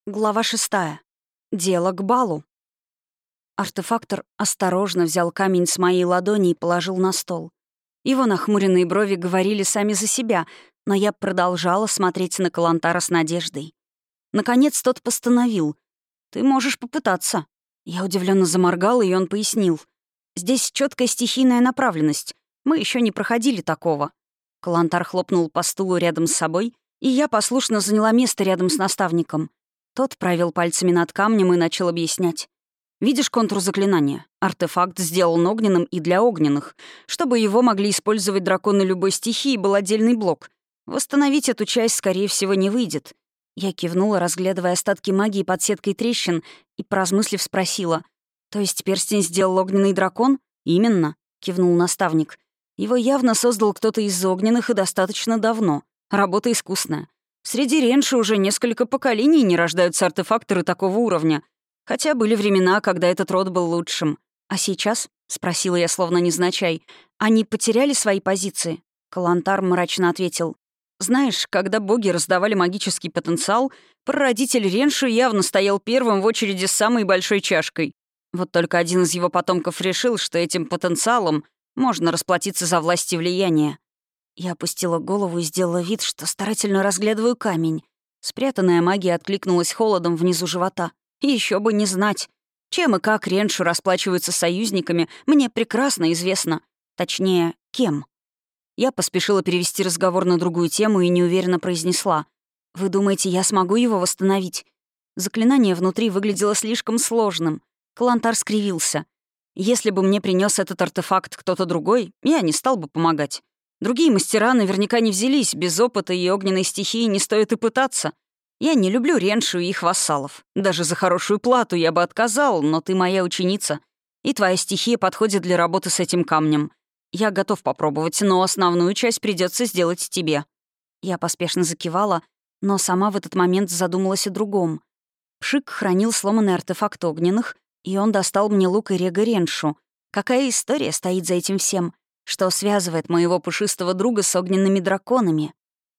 Глава 6. Дело к балу. Артефактор осторожно взял камень с моей ладони и положил на стол. Его нахмуренные брови говорили сами за себя, но я продолжала смотреть на Калантара с надеждой. Наконец тот постановил: «Ты можешь попытаться». Я удивленно заморгала, и он пояснил: «Здесь четкая стихийная направленность. Мы еще не проходили такого». Калантар хлопнул по стулу рядом с собой, и я послушно заняла место рядом с наставником. Тот провел пальцами над камнем и начал объяснять. «Видишь контур заклинания? Артефакт сделан огненным и для огненных. Чтобы его могли использовать драконы любой стихии, был отдельный блок. Восстановить эту часть, скорее всего, не выйдет». Я кивнула, разглядывая остатки магии под сеткой трещин, и, поразмыслив, спросила: «То есть перстень сделал огненный дракон?» «Именно», — кивнул наставник. «Его явно создал кто-то из огненных и достаточно давно. Работа искусная. Среди ренши уже несколько поколений не рождаются артефакторы такого уровня. Хотя были времена, когда этот род был лучшим. А сейчас?» — спросила я, словно невзначай. «Они потеряли свои позиции?» Калантар мрачно ответил: «Знаешь, когда боги раздавали магический потенциал, прародитель ренши явно стоял первым в очереди с самой большой чашкой. Вот только один из его потомков решил, что этим потенциалом можно расплатиться за власть и влияние». Я опустила голову и сделала вид, что старательно разглядываю камень. Спрятанная магия откликнулась холодом внизу живота. И еще бы не знать. Чем и как ренши расплачиваются с союзниками, мне прекрасно известно. Точнее, кем. Я поспешила перевести разговор на другую тему и неуверенно произнесла: «Вы думаете, я смогу его восстановить?» Заклинание внутри выглядело слишком сложным. Калантар скривился. «Если бы мне принес этот артефакт кто-то другой, я не стал бы помогать. Другие мастера наверняка не взялись, без опыта и огненной стихии не стоит и пытаться. Я не люблю реншу и их вассалов. Даже за хорошую плату я бы отказал, но ты моя ученица, и твоя стихия подходит для работы с этим камнем. Я готов попробовать, но основную часть придется сделать тебе». Я поспешно закивала, но сама в этот момент задумалась о другом. Пшик хранил сломанный артефакт огненных, и он достал мне лук и рега реншу. Какая история стоит за этим всем? Что связывает моего пушистого друга с огненными драконами?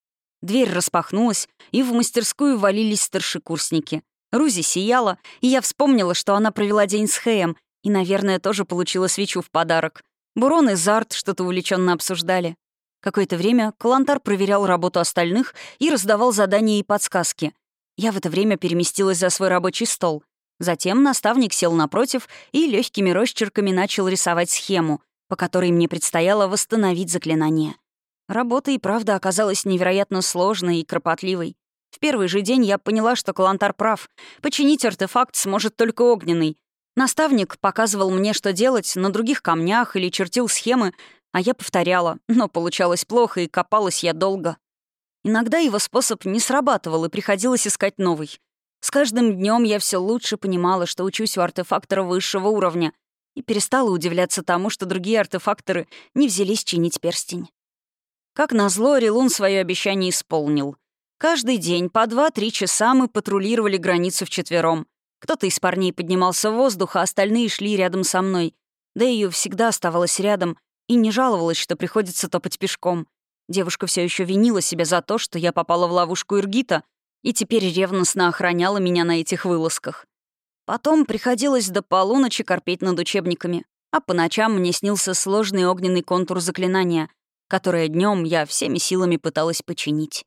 Дверь распахнулась, и в мастерскую валились старшекурсники. Рузи сияла, и я вспомнила, что она провела день с Хэем, и, наверное, тоже получила свечу в подарок. Бурон и Зарт что-то увлеченно обсуждали. Какое-то время Калантар проверял работу остальных и раздавал задания и подсказки. Я в это время переместилась за свой рабочий стол. Затем наставник сел напротив и легкими росчерками начал рисовать схему, по которой мне предстояло восстановить заклинание. Работа и правда оказалась невероятно сложной и кропотливой. В первый же день я поняла, что Калантар прав. Починить артефакт сможет только огненный. Наставник показывал мне, что делать на других камнях или чертил схемы, а я повторяла, но получалось плохо, и копалась я долго. Иногда его способ не срабатывал, и приходилось искать новый. С каждым днем я все лучше понимала, что учусь у артефактора высшего уровня, и перестала удивляться тому, что другие артефакторы не взялись чинить перстень. Как назло, Релун свое обещание исполнил. Каждый день по 2-3 часа мы патрулировали границу вчетвером. Кто-то из парней поднимался в воздух, а остальные шли рядом со мной. Дэйю всегда оставалась рядом и не жаловалась, что приходится топать пешком. Девушка все еще винила себя за то, что я попала в ловушку Иргита, и теперь ревностно охраняла меня на этих вылазках. Потом приходилось до полуночи корпеть над учебниками, а по ночам мне снился сложный огненный контур заклинания, которое днем я всеми силами пыталась починить.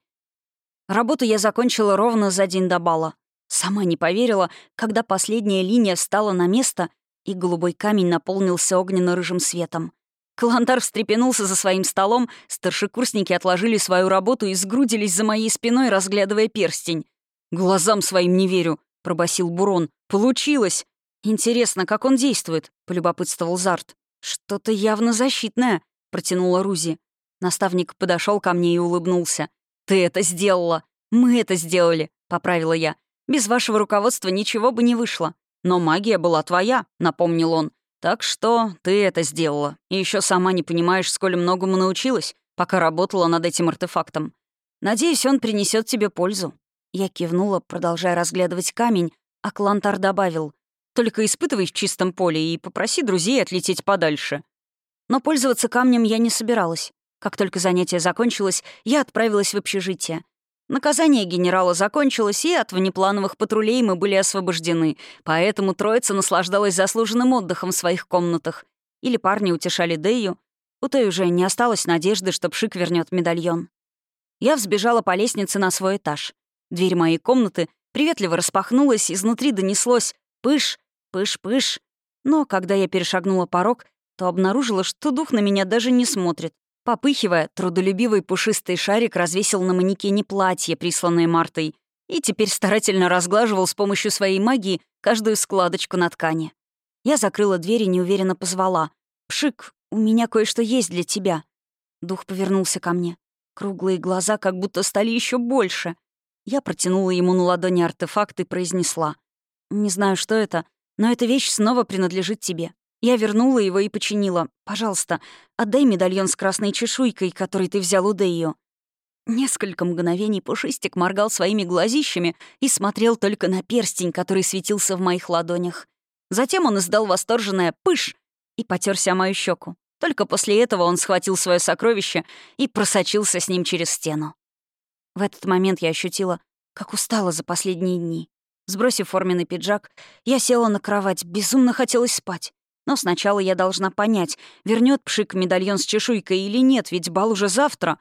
Работу я закончила ровно за день до бала. Сама не поверила, когда последняя линия встала на место, и голубой камень наполнился огненно-рыжим светом. Калантар встрепенулся за своим столом, старшекурсники отложили свою работу и сгрудились за моей спиной, разглядывая перстень. «Глазам своим не верю», — пробасил Бурон. «Получилось!» «Интересно, как он действует?» — полюбопытствовал Зарт. «Что-то явно защитное», — протянула Рузи. Наставник подошел ко мне и улыбнулся. «Ты это сделала! Мы это сделали!» — поправила я. «Без вашего руководства ничего бы не вышло. Но магия была твоя», — напомнил он. «Так что ты это сделала. И еще сама не понимаешь, сколь многому научилась, пока работала над этим артефактом. Надеюсь, он принесет тебе пользу». Я кивнула, продолжая разглядывать камень, а Калантар добавил: «Только испытывай в чистом поле и попроси друзей отлететь подальше». Но пользоваться камнем я не собиралась. Как только занятие закончилось, я отправилась в общежитие. Наказание генерала закончилось, и от внеплановых патрулей мы были освобождены, поэтому троица наслаждалась заслуженным отдыхом в своих комнатах. Или парни утешали Дэю. У той уже не осталось надежды, что Пшик вернет медальон. Я взбежала по лестнице на свой этаж. Дверь моей комнаты приветливо распахнулась, изнутри донеслось «пыш, пыш, пыш». Но когда я перешагнула порог, то обнаружила, что дух на меня даже не смотрит. Попыхивая, трудолюбивый пушистый шарик развесил на манекене платье, присланное Мартой, и теперь старательно разглаживал с помощью своей магии каждую складочку на ткани. Я закрыла дверь и неуверенно позвала. «Пшик, у меня кое-что есть для тебя». Дух повернулся ко мне. Круглые глаза как будто стали еще больше. Я протянула ему на ладони артефакт и произнесла. «Не знаю, что это, но эта вещь снова принадлежит тебе. Я вернула его и починила. Пожалуйста, отдай медальон с красной чешуйкой, который ты взял у Дэйо». Несколько мгновений Пушистик моргал своими глазищами и смотрел только на перстень, который светился в моих ладонях. Затем он издал восторженное «пыш» и потерся о мою щеку. Только после этого он схватил свое сокровище и просочился с ним через стену. В этот момент я ощутила, как устала за последние дни. Сбросив форменный пиджак, я села на кровать, безумно хотелось спать. Но сначала я должна понять, вернет Пшик медальон с чешуйкой или нет, ведь бал уже завтра.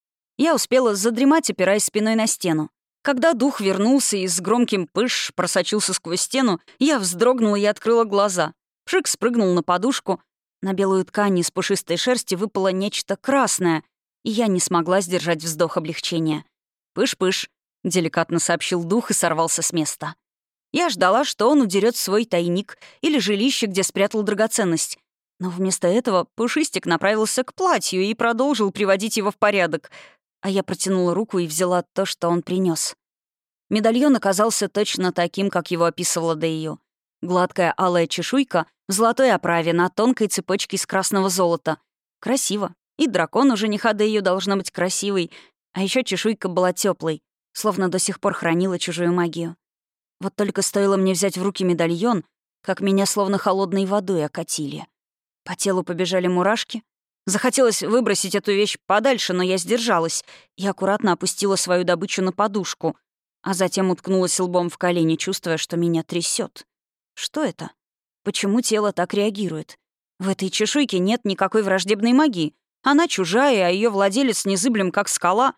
Я успела задремать, опираясь спиной на стену. Когда дух вернулся и с громким «пыш» просочился сквозь стену, я вздрогнула и открыла глаза. Пшик спрыгнул на подушку. На белую ткань из пушистой шерсти выпало нечто красное, и я не смогла сдержать вздох облегчения. «Пыш-пыш», — деликатно сообщил дух и сорвался с места. Я ждала, что он удерет свой тайник или жилище, где спрятал драгоценность. Но вместо этого Пушистик направился к платью и продолжил приводить его в порядок, а я протянула руку и взяла то, что он принес. Медальон оказался точно таким, как его описывала Дэйю. Гладкая алая чешуйка в золотой оправе на тонкой цепочке из красного золота. Красиво. И дракон у жениха Дэйю должна быть красивой, а еще чешуйка была теплой, словно до сих пор хранила чужую магию. Вот только стоило мне взять в руки медальон, как меня словно холодной водой окатили. По телу побежали мурашки. Захотелось выбросить эту вещь подальше, но я сдержалась и аккуратно опустила свою добычу на подушку, а затем уткнулась лбом в колени, чувствуя, что меня трясет. Что это? Почему тело так реагирует? В этой чешуйке нет никакой враждебной магии. Она чужая, а ее владелец незыблем, как скала.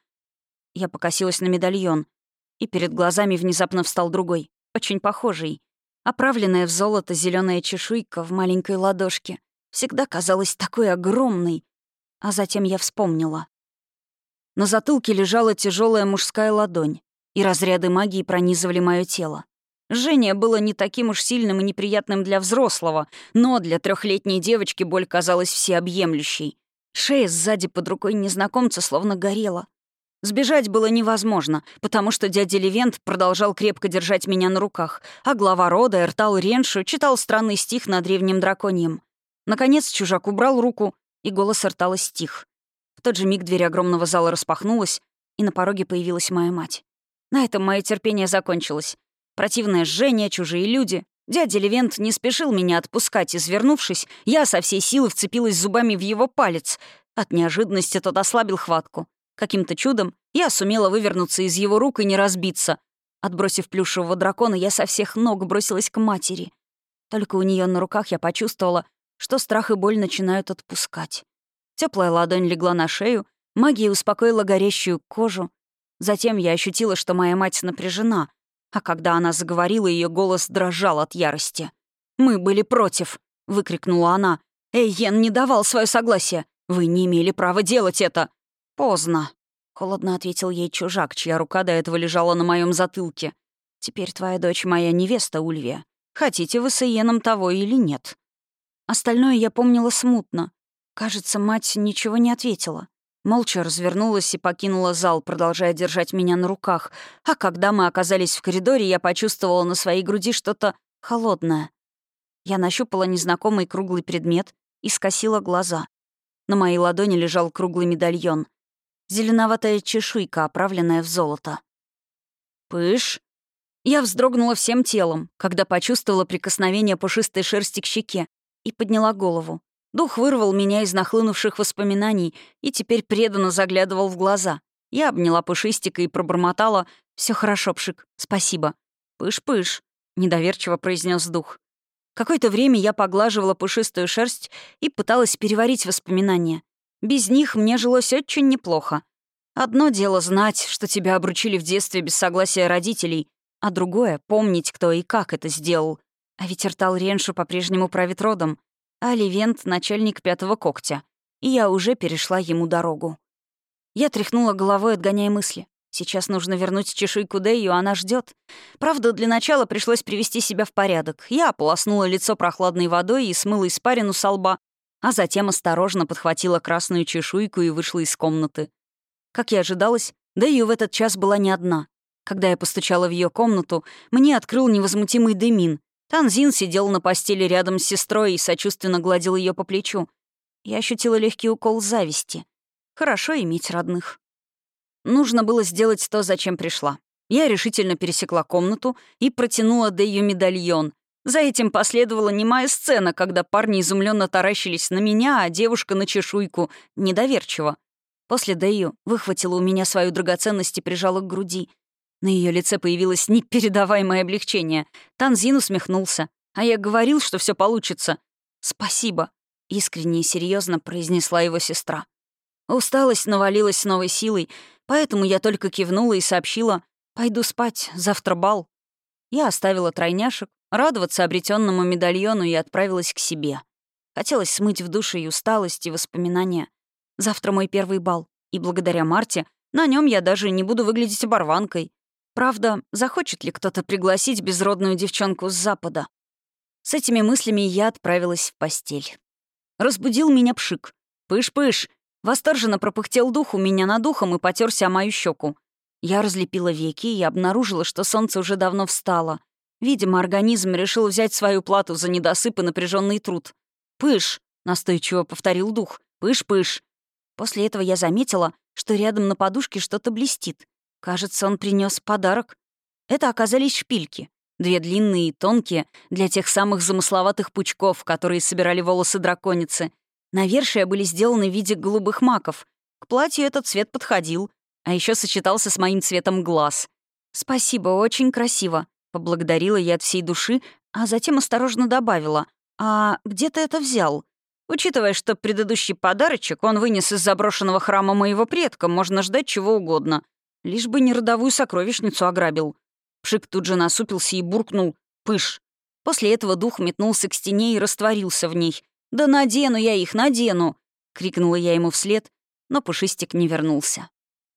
Я покосилась на медальон. И перед глазами внезапно встал другой, очень похожий. Оправленная в золото зеленая чешуйка в маленькой ладошке всегда казалась такой огромной. А затем я вспомнила. На затылке лежала тяжелая мужская ладонь, и разряды магии пронизывали мое тело. Жжение было не таким уж сильным и неприятным для взрослого, но для 3-летней девочки боль казалась всеобъемлющей. Шея сзади под рукой незнакомца словно горела. Сбежать было невозможно, потому что дядя Левент продолжал крепко держать меня на руках, а глава рода Эртал Реншу читал странный стих на древнем драконьем. Наконец чужак убрал руку, и голос Эртала стих. В тот же миг дверь огромного зала распахнулась, и на пороге появилась моя мать. На этом мое терпение закончилось. Противное жжение, чужие люди. Дядя Левент не спешил меня отпускать, и, свернувшись, я со всей силы вцепилась зубами в его палец. От неожиданности тот ослабил хватку. Каким-то чудом я сумела вывернуться из его рук и не разбиться. Отбросив плюшевого дракона, я со всех ног бросилась к матери. Только у нее на руках я почувствовала, что страх и боль начинают отпускать. Теплая ладонь легла на шею, магия успокоила горящую кожу. Затем я ощутила, что моя мать напряжена, а когда она заговорила, ее голос дрожал от ярости. «Мы были против!» — выкрикнула она. «Эйен не давал свое согласие! Вы не имели права делать это!» «Поздно», — холодно ответил ей чужак, чья рука до этого лежала на моем затылке. «Теперь твоя дочь моя невеста, Ульвия. Хотите вы с Иеном того или нет?» Остальное я помнила смутно. Кажется, мать ничего не ответила. Молча развернулась и покинула зал, продолжая держать меня на руках. А когда мы оказались в коридоре, я почувствовала на своей груди что-то холодное. Я нащупала незнакомый круглый предмет и скосила глаза. На моей ладони лежал круглый медальон. Зеленоватая чешуйка, оправленная в золото. «Пыш!» Я вздрогнула всем телом, когда почувствовала прикосновение пушистой шерсти к щеке, и подняла голову. Дух вырвал меня из нахлынувших воспоминаний и теперь преданно заглядывал в глаза. Я обняла Пушистика и пробормотала: «Все хорошо, Пшик, спасибо». «Пыш-пыш», — недоверчиво произнес дух. Какое-то время я поглаживала пушистую шерсть и пыталась переварить воспоминания. Без них мне жилось очень неплохо. Одно дело знать, что тебя обручили в детстве без согласия родителей, а другое — помнить, кто и как это сделал. А ведь Эртал Реншу по-прежнему правит родом, а Левент — начальник Пятого Когтя, и я уже перешла ему дорогу. Я тряхнула головой, отгоняя мысли. Сейчас нужно вернуть чешуйку Дэйю, она ждет. Правда, для начала пришлось привести себя в порядок. Я ополоснула лицо прохладной водой и смыла испарину со лба, а затем осторожно подхватила красную чешуйку и вышла из комнаты. Как и ожидалось, Дэйю в этот час была не одна. Когда я постучала в ее комнату, мне открыл невозмутимый Дэмин. Танзин сидел на постели рядом с сестрой и сочувственно гладил ее по плечу. Я ощутила легкий укол зависти. Хорошо иметь родных. Нужно было сделать то, зачем пришла. Я решительно пересекла комнату и протянула Дэйю медальон. За этим последовала немая сцена, когда парни изумленно таращились на меня, а девушка на чешуйку, недоверчиво. После Дэйю выхватила у меня свою драгоценность и прижала к груди. На ее лице появилось непередаваемое облегчение. Танзин усмехнулся. А я говорил, что все получится. «Спасибо», — искренне и серьезно произнесла его сестра. Усталость навалилась с новой силой, поэтому я только кивнула и сообщила: «Пойду спать, завтра бал». Я оставила тройняшек, радоваться обретенному медальону и отправилась к себе. Хотелось смыть в душе и усталость, и воспоминания. Завтра мой первый бал, и благодаря Марте на нем я даже не буду выглядеть оборванкой. Правда, захочет ли кто-то пригласить безродную девчонку с Запада? С этими мыслями я отправилась в постель. Разбудил меня Пшик. «Пыш-пыш!» Восторженно пропыхтел дух у меня над ухом и потерся о мою щеку. Я разлепила веки и обнаружила, что солнце уже давно встало. Видимо, организм решил взять свою плату за недосып и напряженный труд. «Пыш!» — настойчиво повторил дух. «Пыш-пыш!» После этого я заметила, что рядом на подушке что-то блестит. Кажется, он принес подарок. Это оказались шпильки. 2 длинные и тонкие, для тех самых замысловатых пучков, которые собирали волосы драконицы. Навершия были сделаны в виде голубых маков. К платью этот цвет подходил, а еще сочетался с моим цветом глаз. «Спасибо, очень красиво», — поблагодарила я от всей души, а затем осторожно добавила: «А где ты это взял?» Учитывая, что предыдущий подарочек он вынес из заброшенного храма моего предка, можно ждать чего угодно. Лишь бы не родовую сокровищницу ограбил. Пшик тут же насупился и буркнул: «Пыш». После этого дух метнулся к стене и растворился в ней. «Да надену я их, надену!» — крикнула я ему вслед, но Пушистик не вернулся.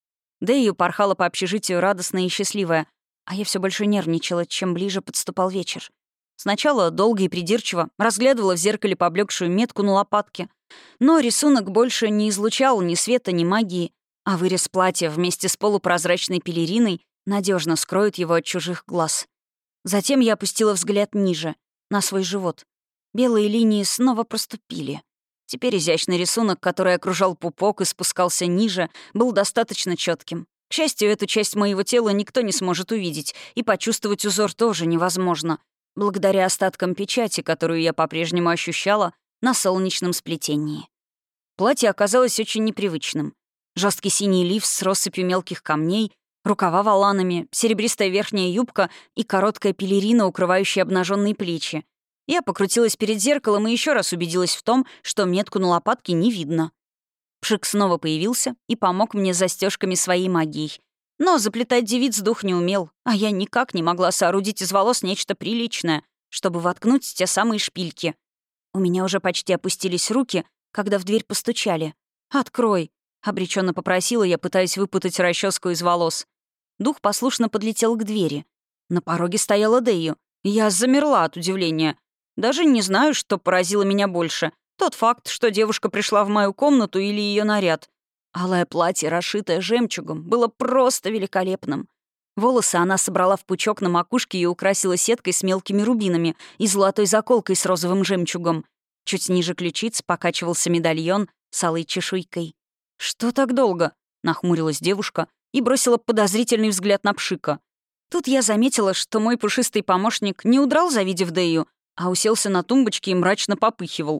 Дэйю порхала по общежитию радостная и счастливая, а я все больше нервничала, чем ближе подступал вечер. Сначала долго и придирчиво разглядывала в зеркале поблекшую метку на лопатке, но рисунок больше не излучал ни света, ни магии, а вырез платья вместе с полупрозрачной пелериной надежно скроет его от чужих глаз. Затем я опустила взгляд ниже, на свой живот. Белые линии снова проступили. Теперь изящный рисунок, который окружал пупок и спускался ниже, был достаточно четким. К счастью, эту часть моего тела никто не сможет увидеть, и почувствовать узор тоже невозможно, благодаря остаткам печати, которую я по-прежнему ощущала на солнечном сплетении. Платье оказалось очень непривычным. Жесткий синий лиф с россыпью мелких камней, рукава воланами, серебристая верхняя юбка и короткая пелерина, укрывающая обнаженные плечи. Я покрутилась перед зеркалом и еще раз убедилась в том, что метку на лопатке не видно. Пшик снова появился и помог мне с застежками своей магией. Но заплетать девиц дух не умел, а я никак не могла соорудить из волос нечто приличное, чтобы воткнуть те самые шпильки. У меня уже почти опустились руки, когда в дверь постучали. «Открой!» — обреченно попросила я, пытаясь выпутать расческу из волос. Дух послушно подлетел к двери. На пороге стояла Дэйю. Я замерла от удивления. Даже не знаю, что поразило меня больше. Тот факт, что девушка пришла в мою комнату или ее наряд. Алое платье, расшитое жемчугом, было просто великолепным. Волосы она собрала в пучок на макушке и украсила сеткой с мелкими рубинами и золотой заколкой с розовым жемчугом. Чуть ниже ключиц покачивался медальон с алой чешуйкой. «Что так долго?» — нахмурилась девушка и бросила подозрительный взгляд на Пшика. Тут я заметила, что мой пушистый помощник не удрал, завидев Дэйю, а уселся на тумбочке и мрачно попыхивал.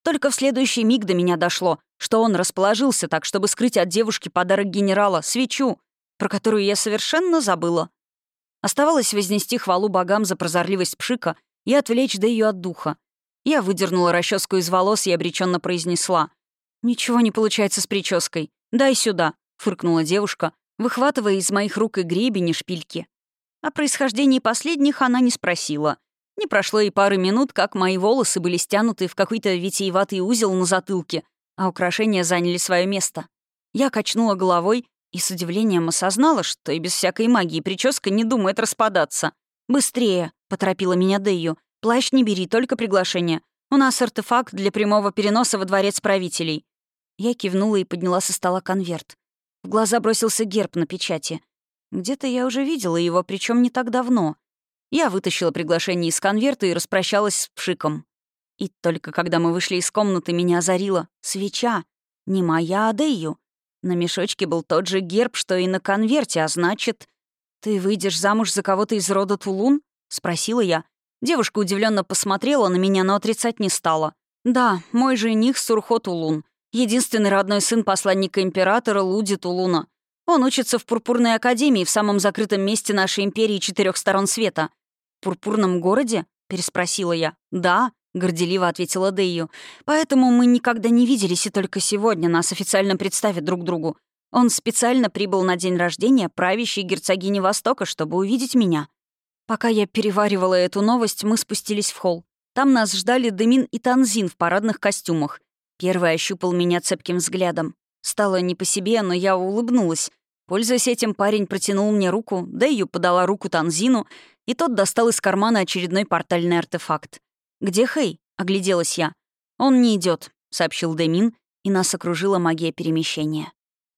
Только в следующий миг до меня дошло, что он расположился так, чтобы скрыть от девушки подарок генерала — свечу, про которую я совершенно забыла. Оставалось вознести хвалу богам за прозорливость Пшика и отвлечь Дэю от духа. Я выдернула расческу из волос и обреченно произнесла: «Ничего не получается с прической. Дай сюда», — фыркнула девушка, выхватывая из моих рук и гребень, и шпильки. О происхождении последних она не спросила. Не прошло и пары минут, как мои волосы были стянуты в какой-то витиеватый узел на затылке, а украшения заняли свое место. Я качнула головой и с удивлением осознала, что и без всякой магии прическа не думает распадаться. «Быстрее!» — поторопила меня Дэйю. «Плащ не бери, только приглашение. У нас артефакт для прямого переноса во дворец правителей». Я кивнула и подняла со стола конверт. В глаза бросился герб на печати. Где-то я уже видела его, причем не так давно. Я вытащила приглашение из конверта и распрощалась с Пшиком. И только когда мы вышли из комнаты, меня озарила свеча. Не моя, а Дэйю. На мешочке был тот же герб, что и на конверте, а значит... «Ты выйдешь замуж за кого-то из рода Тулун?» — спросила я. Девушка удивленно посмотрела на меня, но отрицать не стала. «Да, мой жених Сурхо Тулун. Единственный родной сын посланника императора Луди Тулуна. Он учится в Пурпурной академии в самом закрытом месте нашей империи 4 сторон света». «В Пурпурном городе?» — переспросила я. «Да», — горделиво ответила Дэйю. «Поэтому мы никогда не виделись, и только сегодня нас официально представят друг другу. Он специально прибыл на день рождения правящей герцогини Востока, чтобы увидеть меня». Пока я переваривала эту новость, мы спустились в холл. Там нас ждали Демин и Танзин в парадных костюмах. Первый ощупал меня цепким взглядом. Стало не по себе, но я улыбнулась. Пользуясь этим, парень протянул мне руку, Дэйю подала руку Танзину, и тот достал из кармана очередной портальный артефакт. «Где Хэй?» — огляделась я. «Он не идет, сообщил Демин, и нас окружила магия перемещения.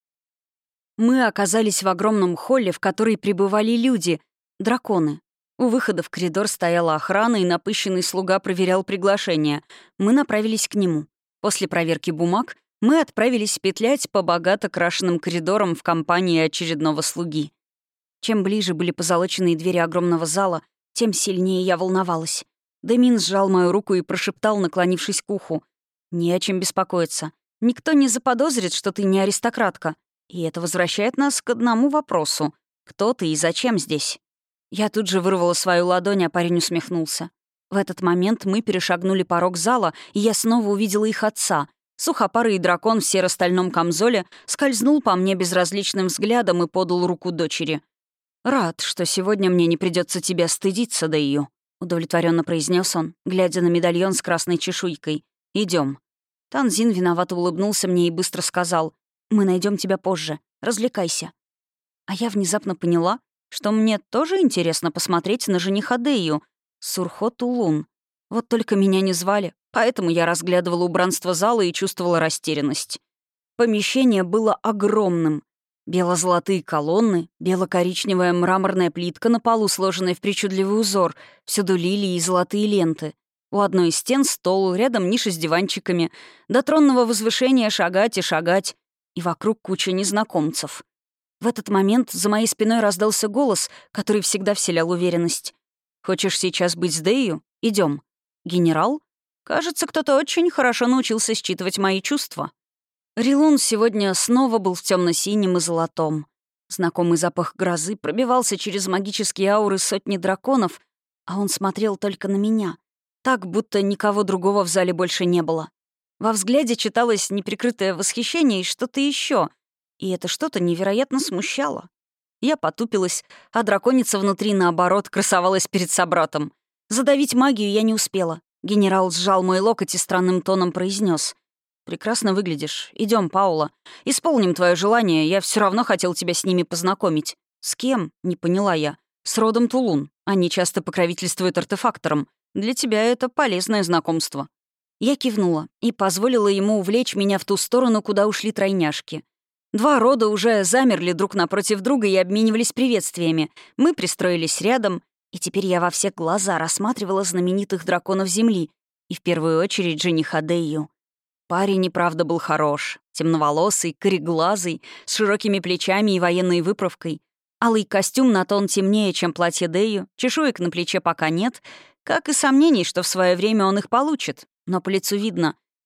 Мы оказались в огромном холле, в который пребывали люди — драконы. У выхода в коридор стояла охрана, и напыщенный слуга проверял приглашение. Мы направились к нему. После проверки бумаг мы отправились петлять по богато крашенным коридорам в компании очередного слуги. Чем ближе были позолоченные двери огромного зала, тем сильнее я волновалась. Демин сжал мою руку и прошептал, наклонившись к уху: «Не о чем беспокоиться. Никто не заподозрит, что ты не аристократка. И это возвращает нас к одному вопросу. Кто ты и зачем здесь?» Я тут же вырвала свою ладонь, а парень усмехнулся. В этот момент мы перешагнули порог зала, и я снова увидела их отца. Сухопарый дракон в серо-стальном камзоле скользнул по мне безразличным взглядом и подал руку дочери. «Рад, что сегодня мне не придется тебя стыдиться, Дэйю», — удовлетворенно произнес он, глядя на медальон с красной чешуйкой. Идем. Танзин виновато улыбнулся мне и быстро сказал: «Мы найдем тебя позже. Развлекайся». А я внезапно поняла, что мне тоже интересно посмотреть на жениха Дэйю, Сурхо Тулун. Вот только меня не звали, поэтому я разглядывала убранство зала и чувствовала растерянность. Помещение было огромным. Бело-золотые колонны, бело-коричневая мраморная плитка на полу, сложенная в причудливый узор, всюду лилии и золотые ленты. У одной из стен стол, рядом ниша с диванчиками, до тронного возвышения шагать и шагать, и вокруг куча незнакомцев. В этот момент за моей спиной раздался голос, который всегда вселял уверенность. «Хочешь сейчас быть с Дэйю? Идем. Генерал? Кажется, кто-то очень хорошо научился считывать мои чувства». Рилун сегодня снова был в темно-синем и золотом. Знакомый запах грозы пробивался через магические ауры сотни драконов, а он смотрел только на меня. Так, будто никого другого в зале больше не было. Во взгляде читалось неприкрытое восхищение и что-то еще. И это что-то невероятно смущало. Я потупилась, а драконица внутри, наоборот, красовалась перед собратом. Задавить магию я не успела. Генерал сжал мой локоть и странным тоном произнес: «Прекрасно выглядишь. Идем, Паула. Исполним твое желание. Я все равно хотел тебя с ними познакомить». «С кем?» — не поняла я. «С родом Тулун. Они часто покровительствуют артефакторам. Для тебя это полезное знакомство». Я кивнула и позволила ему увлечь меня в ту сторону, куда ушли тройняшки. Два рода уже замерли друг напротив друга и обменивались приветствиями. Мы пристроились рядом, и теперь я во все глаза рассматривала знаменитых драконов Земли, и в первую очередь жениха Дэйю. Парень и правда был хорош. Темноволосый, кореглазый, с широкими плечами и военной выправкой. Алый костюм на тон темнее, чем платье Дэйю, чешуек на плече пока нет, как и сомнений, что в свое время он их получит. Но по лицу видно,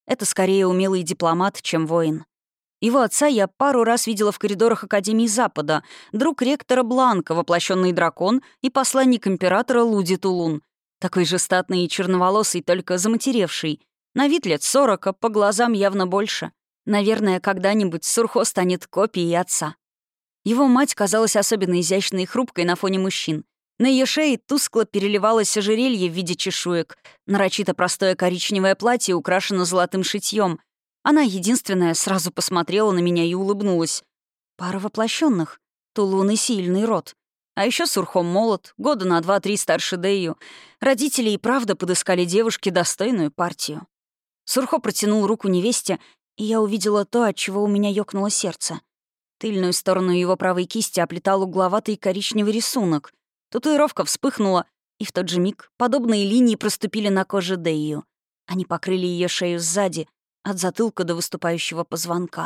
Это скорее умелый дипломат, чем воин. Его отца я пару раз видела в коридорах Академии Запада, друг ректора Бланка, воплощенный дракон, и посланник императора Луди Тулун. Такой же статный и черноволосый, только заматеревший. На вид лет 40, а по глазам явно больше. Наверное, когда-нибудь Сурхо станет копией отца. Его мать казалась особенно изящной и хрупкой на фоне мужчин. На ее шее тускло переливалось ожерелье в виде чешуек. Нарочито простое коричневое платье украшено золотым шитьем. Она единственная сразу посмотрела на меня и улыбнулась. Пара воплощенных. Тулун и сильный род. А еще Сурхо молод, года на 2-3 старше Дэйю. Родители и правда подыскали девушке достойную партию. Сурхо протянул руку невесте, и я увидела то, от чего у меня ёкнуло сердце. Тыльную сторону его правой кисти оплетал угловатый коричневый рисунок. Татуировка вспыхнула, и в тот же миг подобные линии проступили на коже Дэйю. Они покрыли ее шею сзади, от затылка до выступающего позвонка.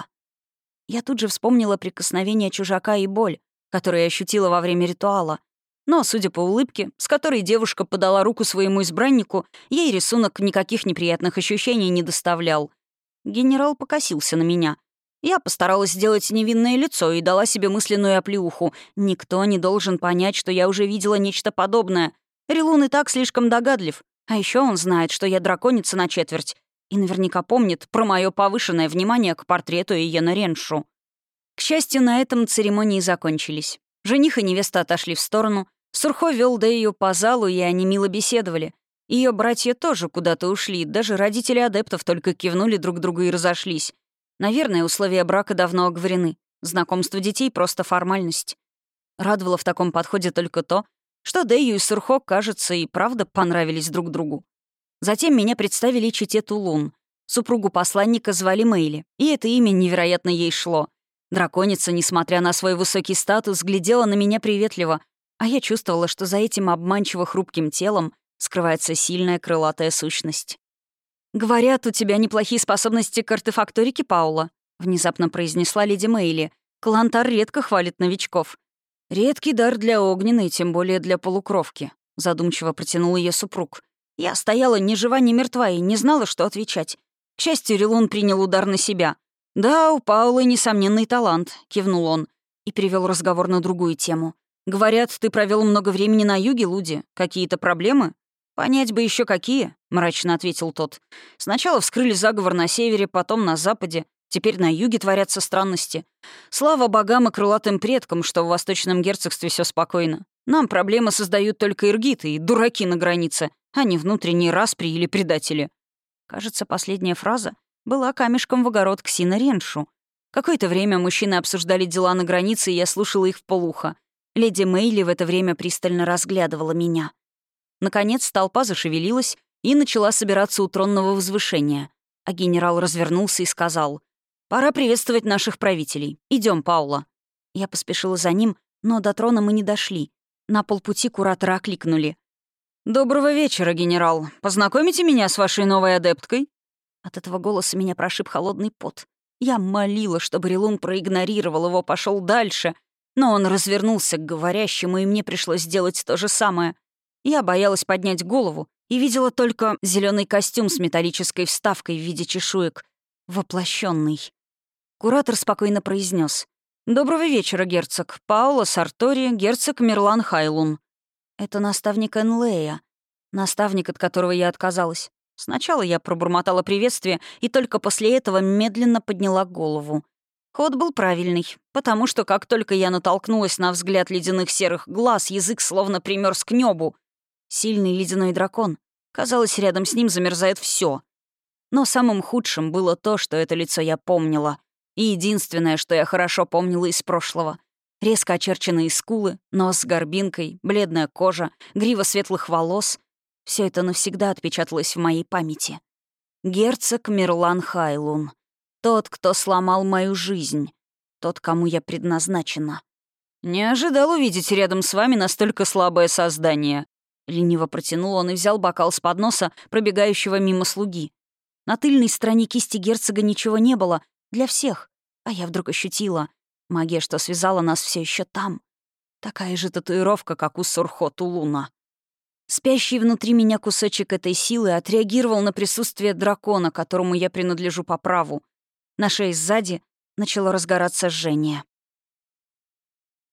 Я тут же вспомнила прикосновение чужака и боль, которую я ощутила во время ритуала. Но, судя по улыбке, с которой девушка подала руку своему избраннику, ей рисунок никаких неприятных ощущений не доставлял. Генерал покосился на меня. Я постаралась сделать невинное лицо и дала себе мысленную оплеуху. Никто не должен понять, что я уже видела нечто подобное. Рилун и так слишком догадлив. А еще он знает, что я драконица на четверть. И наверняка помнит про мое повышенное внимание к портрету Иена Реншу. К счастью, на этом церемонии закончились. Жених и невеста отошли в сторону. Сурхо вел Дэйю по залу, и они мило беседовали. Ее братья тоже куда-то ушли, даже родители адептов только кивнули друг другу и разошлись. Наверное, условия брака давно оговорены. Знакомство детей — просто формальность. Радовало в таком подходе только то, что Дэйю и Сурхо, кажется, и правда понравились друг другу. Затем меня представили чете Тулун. Супругу посланника звали Мэйли, и это имя невероятно ей шло. Драконица, несмотря на свой высокий статус, глядела на меня приветливо, а я чувствовала, что за этим обманчиво хрупким телом скрывается сильная крылатая сущность. «Говорят, у тебя неплохие способности к артефакторике, Паула», — внезапно произнесла леди Мэйли. «Калантар редко хвалит новичков». «Редкий дар для огненной, тем более для полукровки», — задумчиво протянул ее супруг. Я стояла ни жива, ни мертва и не знала, что отвечать. К счастью, Рилун принял удар на себя. «Да, у Паулы несомненный талант», — кивнул он и перевел разговор на другую тему. «Говорят, ты провел много времени на юге, Луди. Какие-то проблемы?» «Понять бы еще какие», — мрачно ответил тот. «Сначала вскрыли заговор на севере, потом на западе. Теперь на юге творятся странности. Слава богам и крылатым предкам, что в Восточном герцогстве все спокойно. Нам проблемы создают только иргиты и дураки на границе, а не внутренние распри или предатели». Кажется, последняя фраза была камешком в огород Ксина Реншу. Какое-то время мужчины обсуждали дела на границе, и я слушала их вполуха. Леди Мэйли в это время пристально разглядывала меня. Наконец толпа зашевелилась и начала собираться у тронного возвышения. А генерал развернулся и сказал: «Пора приветствовать наших правителей. Идем, Паула». Я поспешила за ним, но до трона мы не дошли. На полпути куратора окликнули. «Доброго вечера, генерал. Познакомите меня с вашей новой адепткой?» От этого голоса меня прошиб холодный пот. Я молила, чтобы Рилун проигнорировал его, пошел дальше, но он развернулся к говорящему, и мне пришлось сделать то же самое. Я боялась поднять голову и видела только зеленый костюм с металлической вставкой в виде чешуек. Воплощенный. Куратор спокойно произнес: «Доброго вечера, герцог. Паула Сартори, герцог Мирлан Хайлун». Это наставник Энлея. Наставник, от которого я отказалась. Сначала я пробормотала приветствие и только после этого медленно подняла голову. Ход был правильный, потому что как только я натолкнулась на взгляд ледяных серых глаз, язык словно примерз к небу. Сильный ледяной дракон. Казалось, рядом с ним замерзает все. Но самым худшим было то, что это лицо я помнила. И единственное, что я хорошо помнила из прошлого. Резко очерченные скулы, нос с горбинкой, бледная кожа, грива светлых волос. Все это навсегда отпечаталось в моей памяти. Герцог Мирлан Хайлун. Тот, кто сломал мою жизнь. Тот, кому я предназначена. «Не ожидал увидеть рядом с вами настолько слабое создание». Лениво протянул он и взял бокал с подноса, пробегающего мимо слуги. На тыльной стороне кисти герцога ничего не было. Для всех. А я вдруг ощутила. Магия, что связала нас, все еще там. Такая же татуировка, как у Сурхо Тулуна. Спящий внутри меня кусочек этой силы отреагировал на присутствие дракона, которому я принадлежу по праву. На шее сзади начало разгораться жжение.